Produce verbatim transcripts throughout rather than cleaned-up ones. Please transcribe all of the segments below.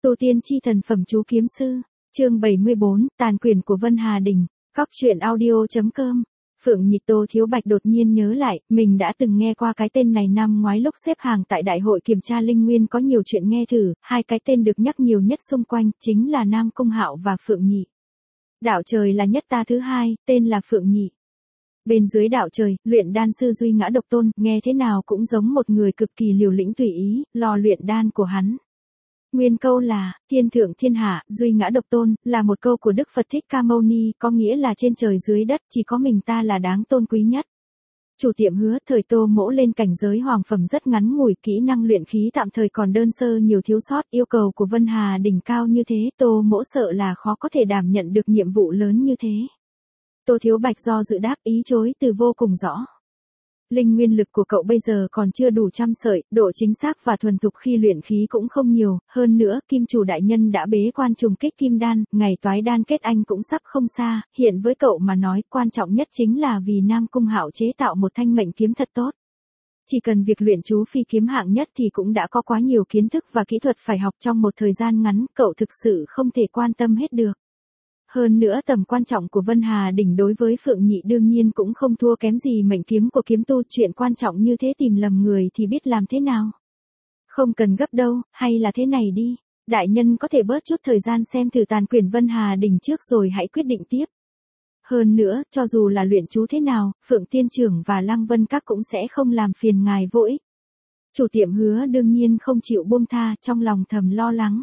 Tu tiên chi thần phẩm chú kiếm sư, chương bảy mươi bốn, tàn quyền của Vân Hà Đình, Cóc truyện audio chấm com. Phượng Nhị Tô Thiếu Bạch đột nhiên nhớ lại, mình đã từng nghe qua cái tên này năm ngoái lúc xếp hàng tại đại hội kiểm tra linh nguyên có nhiều chuyện nghe thử, hai cái tên được nhắc nhiều nhất xung quanh, chính là Nam Cung Hạo và Phượng Nhị. Đạo trời là nhất ta thứ hai, tên là Phượng Nhị. Bên dưới đạo trời, luyện đan sư Duy Ngã Độc Tôn, nghe thế nào cũng giống một người cực kỳ liều lĩnh tùy ý, lo luyện đan của hắn. Nguyên câu là, thiên thượng thiên hạ, Duy Ngã Độc Tôn, là một câu của Đức Phật Thích Ca Mâu Ni, có nghĩa là trên trời dưới đất, chỉ có mình ta là đáng tôn quý nhất. Chủ tiệm hứa, thời Tô Mỗ lên cảnh giới hoàng phẩm rất ngắn ngủi, kỹ năng luyện khí tạm thời còn đơn sơ nhiều thiếu sót, yêu cầu của Vân Hà Đỉnh cao như thế, Tô Mỗ sợ là khó có thể đảm nhận được nhiệm vụ lớn như thế. Tô Thiếu Bạch do dự đáp, ý chối từ vô cùng rõ. Linh nguyên lực của cậu bây giờ còn chưa đủ trăm sợi, độ chính xác và thuần thục khi luyện khí cũng không nhiều, hơn nữa, kim chủ đại nhân đã bế quan trùng kích kim đan, ngày toái đan kết anh cũng sắp không xa, hiện với cậu mà nói, quan trọng nhất chính là vì Nam Cung Hạo chế tạo một thanh mệnh kiếm thật tốt. Chỉ cần việc luyện chú phi kiếm hạng nhất thì cũng đã có quá nhiều kiến thức và kỹ thuật phải học trong một thời gian ngắn, cậu thực sự không thể quan tâm hết được. Hơn nữa tầm quan trọng của Vân Hà Đỉnh đối với Phượng Nhị đương nhiên cũng không thua kém gì mệnh kiếm của kiếm tu, chuyện quan trọng như thế tìm lầm người thì biết làm thế nào. Không cần gấp đâu, hay là thế này đi, đại nhân có thể bớt chút thời gian xem thử tàn quyền Vân Hà Đỉnh trước rồi hãy quyết định tiếp. Hơn nữa, cho dù là luyện chú thế nào, Phượng Tiên Trưởng và Lăng Vân Các cũng sẽ không làm phiền ngài vô ích. Chủ tiệm hứa đương nhiên không chịu buông tha, trong lòng thầm lo lắng.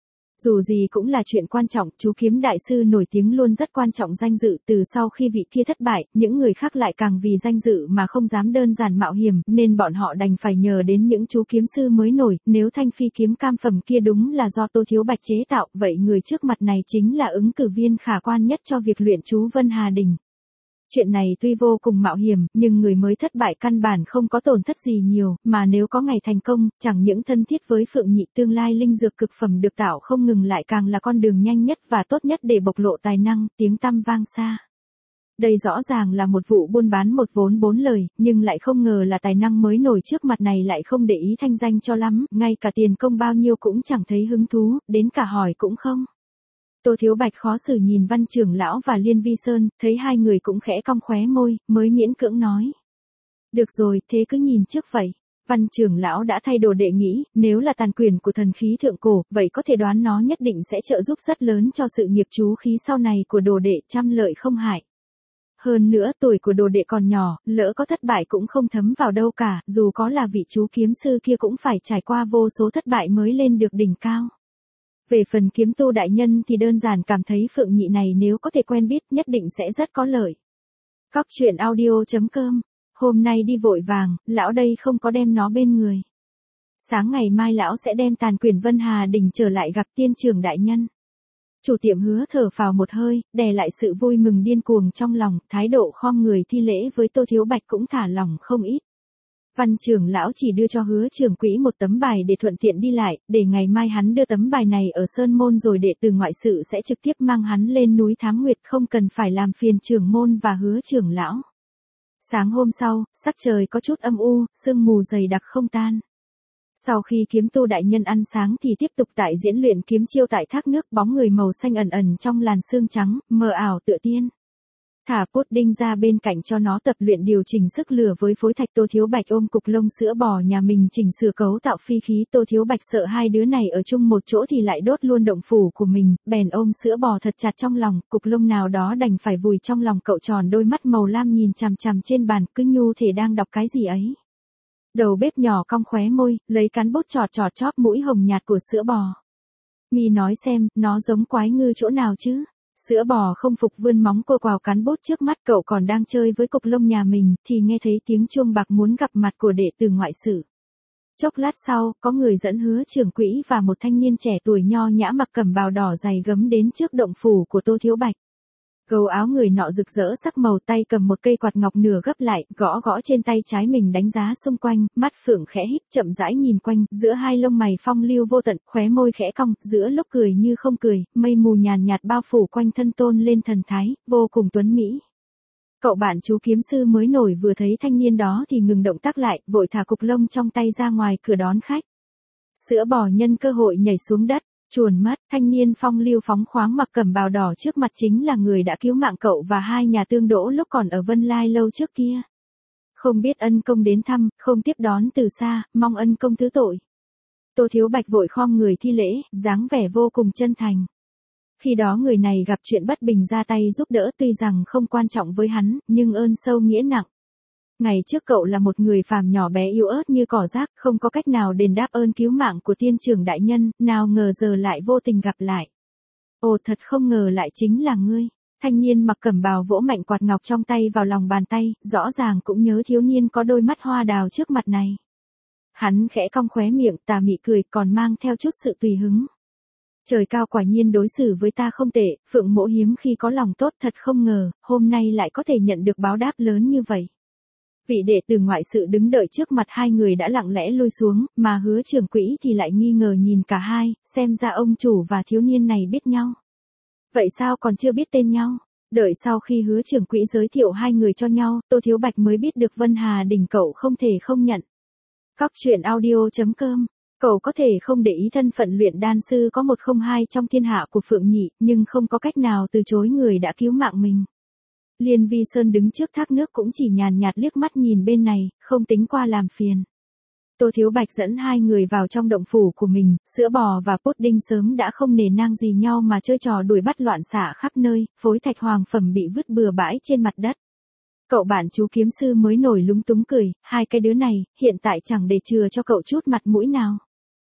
Dù gì cũng là chuyện quan trọng, chú kiếm đại sư nổi tiếng luôn rất quan trọng danh dự, từ sau khi vị kia thất bại, những người khác lại càng vì danh dự mà không dám đơn giản mạo hiểm, nên bọn họ đành phải nhờ đến những chú kiếm sư mới nổi, nếu thanh phi kiếm cam phẩm kia đúng là do Tô Thiếu Bạch chế tạo, vậy người trước mặt này chính là ứng cử viên khả quan nhất cho việc luyện chú Vân Hà Đình. Chuyện này tuy vô cùng mạo hiểm, nhưng người mới thất bại căn bản không có tổn thất gì nhiều, mà nếu có ngày thành công, chẳng những thân thiết với Phượng Nhị, tương lai linh dược cực phẩm được tạo không ngừng lại càng là con đường nhanh nhất và tốt nhất để bộc lộ tài năng, tiếng tăm vang xa. Đây rõ ràng là một vụ buôn bán một vốn bốn lời, nhưng lại không ngờ là tài năng mới nổi trước mặt này lại không để ý thanh danh cho lắm, ngay cả tiền công bao nhiêu cũng chẳng thấy hứng thú, đến cả hỏi cũng không. Tô Thiếu Bạch khó xử nhìn Văn Trưởng Lão và Liên Vi Sơn, thấy hai người cũng khẽ cong khóe môi, mới miễn cưỡng nói. Được rồi, thế cứ nhìn trước vậy. Văn Trưởng Lão đã thay đồ đệ nghĩ, nếu là tàn quyền của thần khí thượng cổ, vậy có thể đoán nó nhất định sẽ trợ giúp rất lớn cho sự nghiệp chú khí sau này của đồ đệ, trăm lợi không hại. Hơn nữa tuổi của đồ đệ còn nhỏ, lỡ có thất bại cũng không thấm vào đâu cả, dù có là vị chú kiếm sư kia cũng phải trải qua vô số thất bại mới lên được đỉnh cao. Về phần kiếm tu đại nhân thì đơn giản cảm thấy Phượng Nhị này nếu có thể quen biết nhất định sẽ rất có lợi. Cóc truyện audio chấm com. Hôm nay đi vội vàng, lão đây không có đem nó bên người. Sáng ngày mai lão sẽ đem tàn quyền Vân Hà Đình trở lại gặp tiên trưởng đại nhân. Chủ tiệm hứa thở phào một hơi, đè lại sự vui mừng điên cuồng trong lòng, thái độ khom người thi lễ với Tô Thiếu Bạch cũng thả lỏng không ít. Văn Trưởng Lão chỉ đưa cho Hứa trưởng quỹ một tấm bài để thuận tiện đi lại, để ngày mai hắn đưa tấm bài này ở Sơn Môn rồi đệ tử ngoại sự sẽ trực tiếp mang hắn lên núi Thám Nguyệt, không cần phải làm phiền trưởng môn và Hứa Trưởng Lão. Sáng hôm sau, sắc trời có chút âm u, sương mù dày đặc không tan. Sau khi kiếm tu đại nhân ăn sáng thì tiếp tục tại diễn luyện kiếm chiêu tại thác nước, bóng người màu xanh ẩn ẩn trong làn sương trắng, mờ ảo tựa tiên. Thả pudding ra bên cạnh cho nó tập luyện điều chỉnh sức lửa với phối thạch. Tô Thiếu Bạch ôm cục lông sữa bò nhà mình chỉnh sửa cấu tạo phi khí. Tô Thiếu Bạch sợ hai đứa này ở chung một chỗ thì lại đốt luôn động phủ của mình, bèn ôm sữa bò thật chặt trong lòng, cục lông nào đó đành phải vùi trong lòng cậu, tròn đôi mắt màu lam nhìn chằm chằm trên bàn, cứ nhu thể đang đọc cái gì ấy. Đầu bếp nhỏ cong khóe môi, lấy cán bút chọt chọt chóp mũi hồng nhạt của sữa bò. Mi nói xem, nó giống quái ngư chỗ nào chứ? Sữa bò không phục vươn móng cô quào cán bút trước mắt, cậu còn đang chơi với cục lông nhà mình, thì nghe thấy tiếng chuông bạc muốn gặp mặt của đệ tử ngoại sự. Chốc lát sau, có người dẫn Hứa trưởng quỹ và một thanh niên trẻ tuổi nho nhã mặc cẩm bào đỏ dày gấm đến trước động phủ của Tô Thiếu Bạch. Gấu áo người nọ rực rỡ sắc màu, tay cầm một cây quạt ngọc nửa gấp lại, gõ gõ trên tay trái mình đánh giá xung quanh, mắt phượng khẽ híp chậm rãi nhìn quanh, giữa hai lông mày phong lưu vô tận, khóe môi khẽ cong, giữa lúc cười như không cười, mây mù nhàn nhạt bao phủ quanh thân tôn lên thần thái, vô cùng tuấn mỹ. Cậu bạn chú kiếm sư mới nổi vừa thấy thanh niên đó thì ngừng động tác lại, vội thả cục lông trong tay ra ngoài cửa đón khách. Sữa bò nhân cơ hội nhảy xuống đất. Chuồn mất, thanh niên phong lưu phóng khoáng mặc cẩm bào đỏ trước mặt chính là người đã cứu mạng cậu và hai nhà tương đỗ lúc còn ở Vân Lai lâu trước kia. Không biết ân công đến thăm, không tiếp đón từ xa, mong ân công thứ tội. Tô Thiếu Bạch vội khom người thi lễ, dáng vẻ vô cùng chân thành. Khi đó người này gặp chuyện bất bình ra tay giúp đỡ tuy rằng không quan trọng với hắn, nhưng ơn sâu nghĩa nặng. Ngày trước cậu là một người phàm nhỏ bé yếu ớt như cỏ rác, không có cách nào đền đáp ơn cứu mạng của tiên trưởng đại nhân, nào ngờ giờ lại vô tình gặp lại. Ồ, thật không ngờ lại chính là ngươi. Thanh niên mặc cẩm bào vỗ mạnh quạt ngọc trong tay vào lòng bàn tay, rõ ràng cũng nhớ thiếu niên có đôi mắt hoa đào trước mặt này. Hắn khẽ cong khóe miệng, tà mị cười, còn mang theo chút sự tùy hứng. Trời cao quả nhiên đối xử với ta không tệ, Phượng Mỗ hiếm khi có lòng tốt, thật không ngờ, hôm nay lại có thể nhận được báo đáp lớn như vậy. Vị đệ tử ngoại sự đứng đợi trước mặt hai người đã lặng lẽ lui xuống, mà Hứa trưởng quỹ thì lại nghi ngờ nhìn cả hai, xem ra ông chủ và thiếu niên này biết nhau. Vậy sao còn chưa biết tên nhau? Đợi sau khi Hứa trưởng quỹ giới thiệu hai người cho nhau, Tô Thiếu Bạch mới biết được Vân Hà Đình cậu không thể không nhận. Cóc truyện audio chấm com. Cậu có thể không để ý thân phận luyện đan sư có một không hai trong thiên hạ của Phượng Nhị, nhưng không có cách nào từ chối người đã cứu mạng mình. Liên Vi Sơn đứng trước thác nước cũng chỉ nhàn nhạt liếc mắt nhìn bên này, không tính qua làm phiền. Tô Thiếu Bạch dẫn hai người vào trong động phủ của mình, sữa bò và pudding sớm đã không nề nang gì nhau mà chơi trò đuổi bắt loạn xạ khắp nơi, phối thạch hoàng phẩm bị vứt bừa bãi trên mặt đất. Cậu bạn chú kiếm sư mới nổi lúng túng cười, hai cái đứa này, hiện tại chẳng để chừa cho cậu chút mặt mũi nào.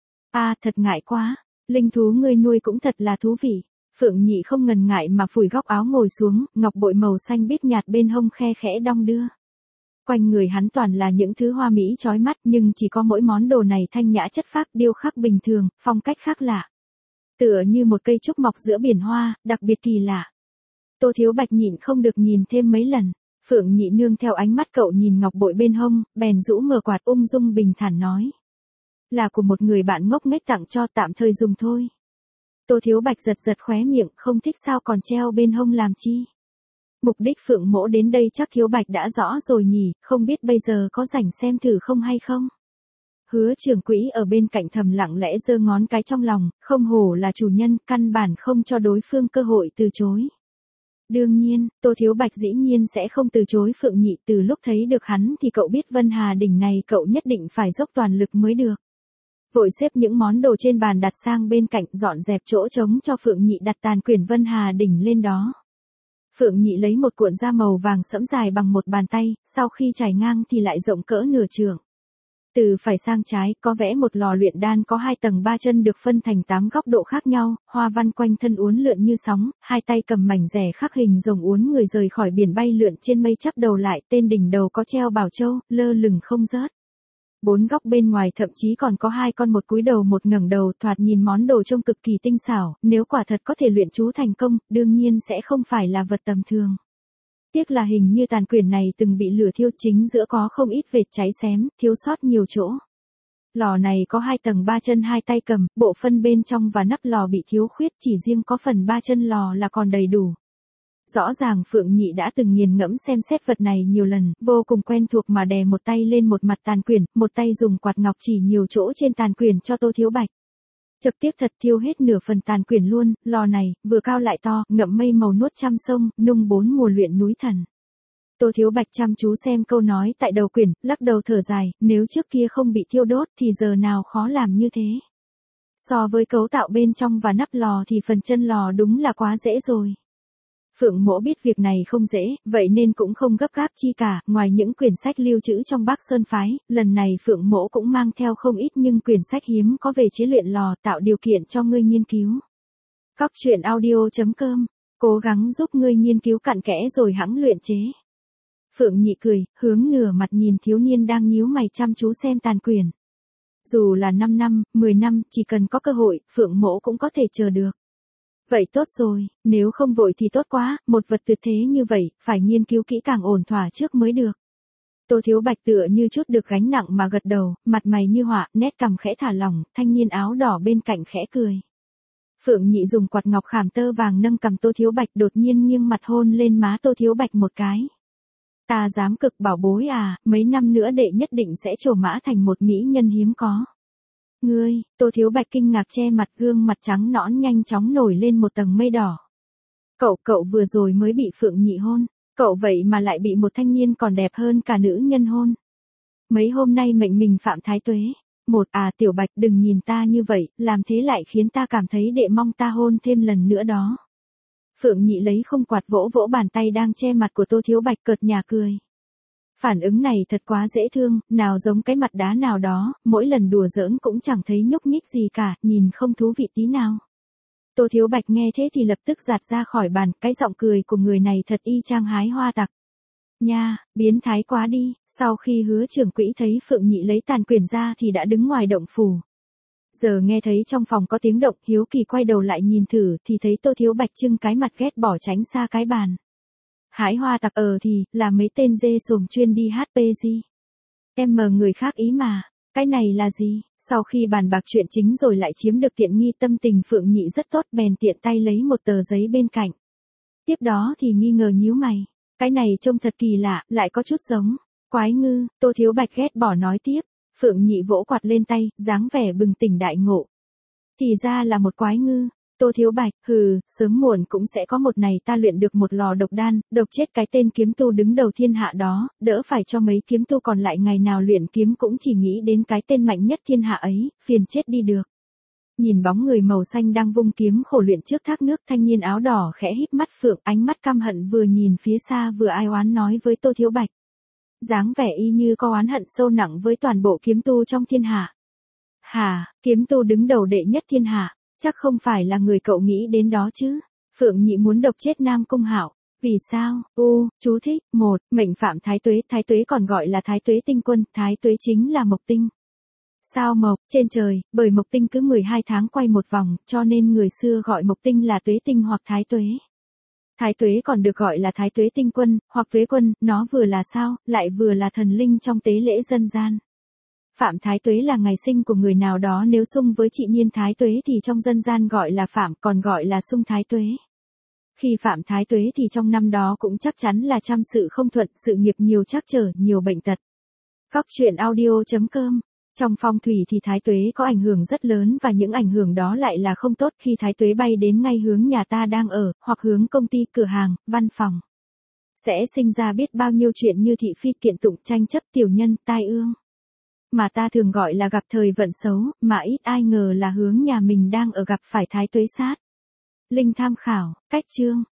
À, thật ngại quá, linh thú ngươi nuôi cũng thật là thú vị. Phượng Nhị không ngần ngại mà phủi góc áo ngồi xuống, ngọc bội màu xanh biếc nhạt bên hông khe khẽ đong đưa. Quanh người hắn toàn là những thứ hoa mỹ chói mắt, nhưng chỉ có mỗi món đồ này thanh nhã chất phác, điêu khắc bình thường, phong cách khác lạ. Tựa như một cây trúc mọc giữa biển hoa, đặc biệt kỳ lạ. Tô Thiếu Bạch nhịn không được nhìn thêm mấy lần. Phượng Nhị nương theo ánh mắt cậu nhìn ngọc bội bên hông, bèn rũ mờ quạt ung dung bình thản nói. Là của một người bạn ngốc nghếch tặng cho, tạm thời dùng thôi. Tô Thiếu Bạch giật giật khóe miệng, không thích sao còn treo bên hông làm chi. Mục đích Phượng Mỗ đến đây chắc Thiếu Bạch đã rõ rồi nhỉ, không biết bây giờ có rảnh xem thử không hay không. Hứa trưởng quỹ ở bên cạnh thầm lặng lẽ giơ ngón cái trong lòng, không hổ là chủ nhân, căn bản không cho đối phương cơ hội từ chối. Đương nhiên, Tô Thiếu Bạch dĩ nhiên sẽ không từ chối Phượng Nhị, từ lúc thấy được hắn thì cậu biết Vân Hà Đỉnh này cậu nhất định phải dốc toàn lực mới được. Vội xếp những món đồ trên bàn đặt sang bên cạnh, dọn dẹp chỗ trống cho Phượng Nhị đặt tàn quyển Vân Hà Đỉnh lên đó. Phượng Nhị lấy một cuộn da màu vàng sẫm dài bằng một bàn tay, sau khi trải ngang thì lại rộng cỡ nửa trượng. Từ phải sang trái, có vẽ một lò luyện đan có hai tầng ba chân được phân thành tám góc độ khác nhau, hoa văn quanh thân uốn lượn như sóng, hai tay cầm mảnh rẻ khắc hình rồng uốn người rời khỏi biển bay lượn trên mây chắp đầu lại, tên đỉnh đầu có treo bảo châu, lơ lửng không rớt. Bốn góc bên ngoài thậm chí còn có hai con một cúi đầu một ngẩng đầu, thoạt nhìn món đồ trông cực kỳ tinh xảo, nếu quả thật có thể luyện chú thành công, đương nhiên sẽ không phải là vật tầm thường. Tiếc là hình như tàn quyển này từng bị lửa thiêu, chính giữa có không ít vệt cháy xém, thiếu sót nhiều chỗ. Lò này có hai tầng ba chân hai tay cầm, bộ phân bên trong và nắp lò bị thiếu khuyết, chỉ riêng có phần ba chân lò là còn đầy đủ. Rõ ràng Phượng Nhị đã từng nghiền ngẫm xem xét vật này nhiều lần, vô cùng quen thuộc mà đè một tay lên một mặt tàn quyển, một tay dùng quạt ngọc chỉ nhiều chỗ trên tàn quyển cho Tô Thiếu Bạch. Trực tiếp thật thiêu hết nửa phần tàn quyển luôn, lò này, vừa cao lại to, ngậm mây màu nuốt trăm sông, nung bốn mùa luyện núi thần. Tô Thiếu Bạch chăm chú xem câu nói tại đầu quyển, lắc đầu thở dài, nếu trước kia không bị thiêu đốt thì giờ nào khó làm như thế. So với cấu tạo bên trong và nắp lò thì phần chân lò đúng là quá dễ rồi. Phượng Mỗ biết việc này không dễ, vậy nên cũng không gấp gáp chi cả, ngoài những quyển sách lưu trữ trong Bắc Sơn Phái, lần này Phượng Mỗ cũng mang theo không ít nhưng quyển sách hiếm có về chế luyện lò, tạo điều kiện cho ngươi nghiên cứu. Cóc truyện audio chấm com, cố gắng giúp ngươi nghiên cứu cặn kẽ rồi hẵng luyện chế. Phượng Nhị cười, hướng nửa mặt nhìn thiếu niên đang nhíu mày chăm chú xem tàn quyển. Dù là năm năm, mười năm, chỉ cần có cơ hội, Phượng Mỗ cũng có thể chờ được. Vậy tốt rồi, nếu không vội thì tốt quá, một vật tuyệt thế như vậy, phải nghiên cứu kỹ càng ổn thỏa trước mới được. Tô Thiếu Bạch tựa như chút được gánh nặng mà gật đầu, mặt mày như họa, nét cằm khẽ thả lỏng, thanh niên áo đỏ bên cạnh khẽ cười. Phượng Nhị dùng quạt ngọc khảm tơ vàng nâng cầm Tô Thiếu Bạch, đột nhiên nghiêng mặt hôn lên má Tô Thiếu Bạch một cái. Ta dám cực bảo bối à, mấy năm nữa đệ nhất định sẽ trổ mã thành một mỹ nhân hiếm có. Ngươi, Tô Thiếu Bạch kinh ngạc che mặt, gương mặt trắng nõn nhanh chóng nổi lên một tầng mây đỏ. Cậu, cậu vừa rồi mới bị Phượng Nhị hôn, cậu vậy mà lại bị một thanh niên còn đẹp hơn cả nữ nhân hôn. Mấy hôm nay mệnh mình Phạm Thái Tuế. Một, à Tiểu Bạch đừng nhìn ta như vậy, làm thế lại khiến ta cảm thấy đệ mong ta hôn thêm lần nữa đó. Phượng Nhị lấy không quạt vỗ vỗ bàn tay đang che mặt của Tô Thiếu Bạch cợt nhả cười. Phản ứng này thật quá dễ thương, nào giống cái mặt đá nào đó, mỗi lần đùa giỡn cũng chẳng thấy nhúc nhích gì cả, nhìn không thú vị tí nào. Tô Thiếu Bạch nghe thế thì lập tức giạt ra khỏi bàn, cái giọng cười của người này thật y chang hái hoa tặc. Nha, biến thái quá đi, sau khi Hứa trưởng quỹ thấy Phượng Nhị lấy tàn quyển ra thì đã đứng ngoài động phủ. Giờ nghe thấy trong phòng có tiếng động, hiếu kỳ quay đầu lại nhìn thử thì thấy Tô Thiếu Bạch trưng cái mặt ghét bỏ tránh xa cái bàn. Hái hoa tặc ờ thì, là mấy tên dê sồm chuyên đi hát pê giê. Em mờ người khác ý mà, cái này là gì? Sau khi bàn bạc chuyện chính rồi lại chiếm được tiện nghi, tâm tình Phượng Nhị rất tốt, bèn tiện tay lấy một tờ giấy bên cạnh. Tiếp đó thì nghi ngờ nhíu mày. Cái này trông thật kỳ lạ, lại có chút giống quái ngư. Tô Thiếu Bạch ghét bỏ nói tiếp. Phượng Nhị vỗ quạt lên tay, dáng vẻ bừng tỉnh đại ngộ. Thì ra là một quái ngư. Tô Thiếu Bạch, hừ, sớm muộn cũng sẽ có một ngày ta luyện được một lò độc đan, độc chết cái tên kiếm tu đứng đầu thiên hạ đó, đỡ phải cho mấy kiếm tu còn lại ngày nào luyện kiếm cũng chỉ nghĩ đến cái tên mạnh nhất thiên hạ ấy, phiền chết đi được. Nhìn bóng người màu xanh đang vung kiếm khổ luyện trước thác nước, thanh niên áo đỏ khẽ híp mắt Phượng, ánh mắt căm hận vừa nhìn phía xa vừa ai oán nói với Tô Thiếu Bạch. Dáng vẻ y như có oán hận sâu nặng với toàn bộ kiếm tu trong thiên hạ. Hà, kiếm tu đứng đầu đệ nhất thiên hạ, chắc không phải là người cậu nghĩ đến đó chứ. Phượng Nhị muốn độc chết Nam Cung Hạo. Vì sao? U, chú thích, một, mệnh Phạm Thái Tuế, Thái Tuế còn gọi là Thái Tuế tinh quân, Thái Tuế chính là mộc tinh. Sao mộc, trên trời, bởi mộc tinh cứ mười hai tháng quay một vòng, cho nên người xưa gọi mộc tinh là tuế tinh hoặc thái tuế. Thái tuế còn được gọi là thái tuế tinh quân, hoặc tuế quân, nó vừa là sao, lại vừa là thần linh trong tế lễ dân gian. Phạm Thái Tuế là ngày sinh của người nào đó, nếu xung với chị Niên Thái Tuế thì trong dân gian gọi là Phạm, còn gọi là xung Thái Tuế. Khi Phạm Thái Tuế thì trong năm đó cũng chắc chắn là trăm sự không thuận, sự nghiệp nhiều trắc trở, nhiều bệnh tật. Góc truyện audio chấm com. Trong phong thủy thì thái tuế có ảnh hưởng rất lớn, và những ảnh hưởng đó lại là không tốt khi thái tuế bay đến ngay hướng nhà ta đang ở, hoặc hướng công ty, cửa hàng, văn phòng. Sẽ sinh ra biết bao nhiêu chuyện như thị phi, kiện tụng, tranh chấp, tiểu nhân, tai ương. Mà ta thường gọi là gặp thời vận xấu, mà ít ai ngờ là hướng nhà mình đang ở gặp phải thái tuế sát. Linh tham khảo, cách chương.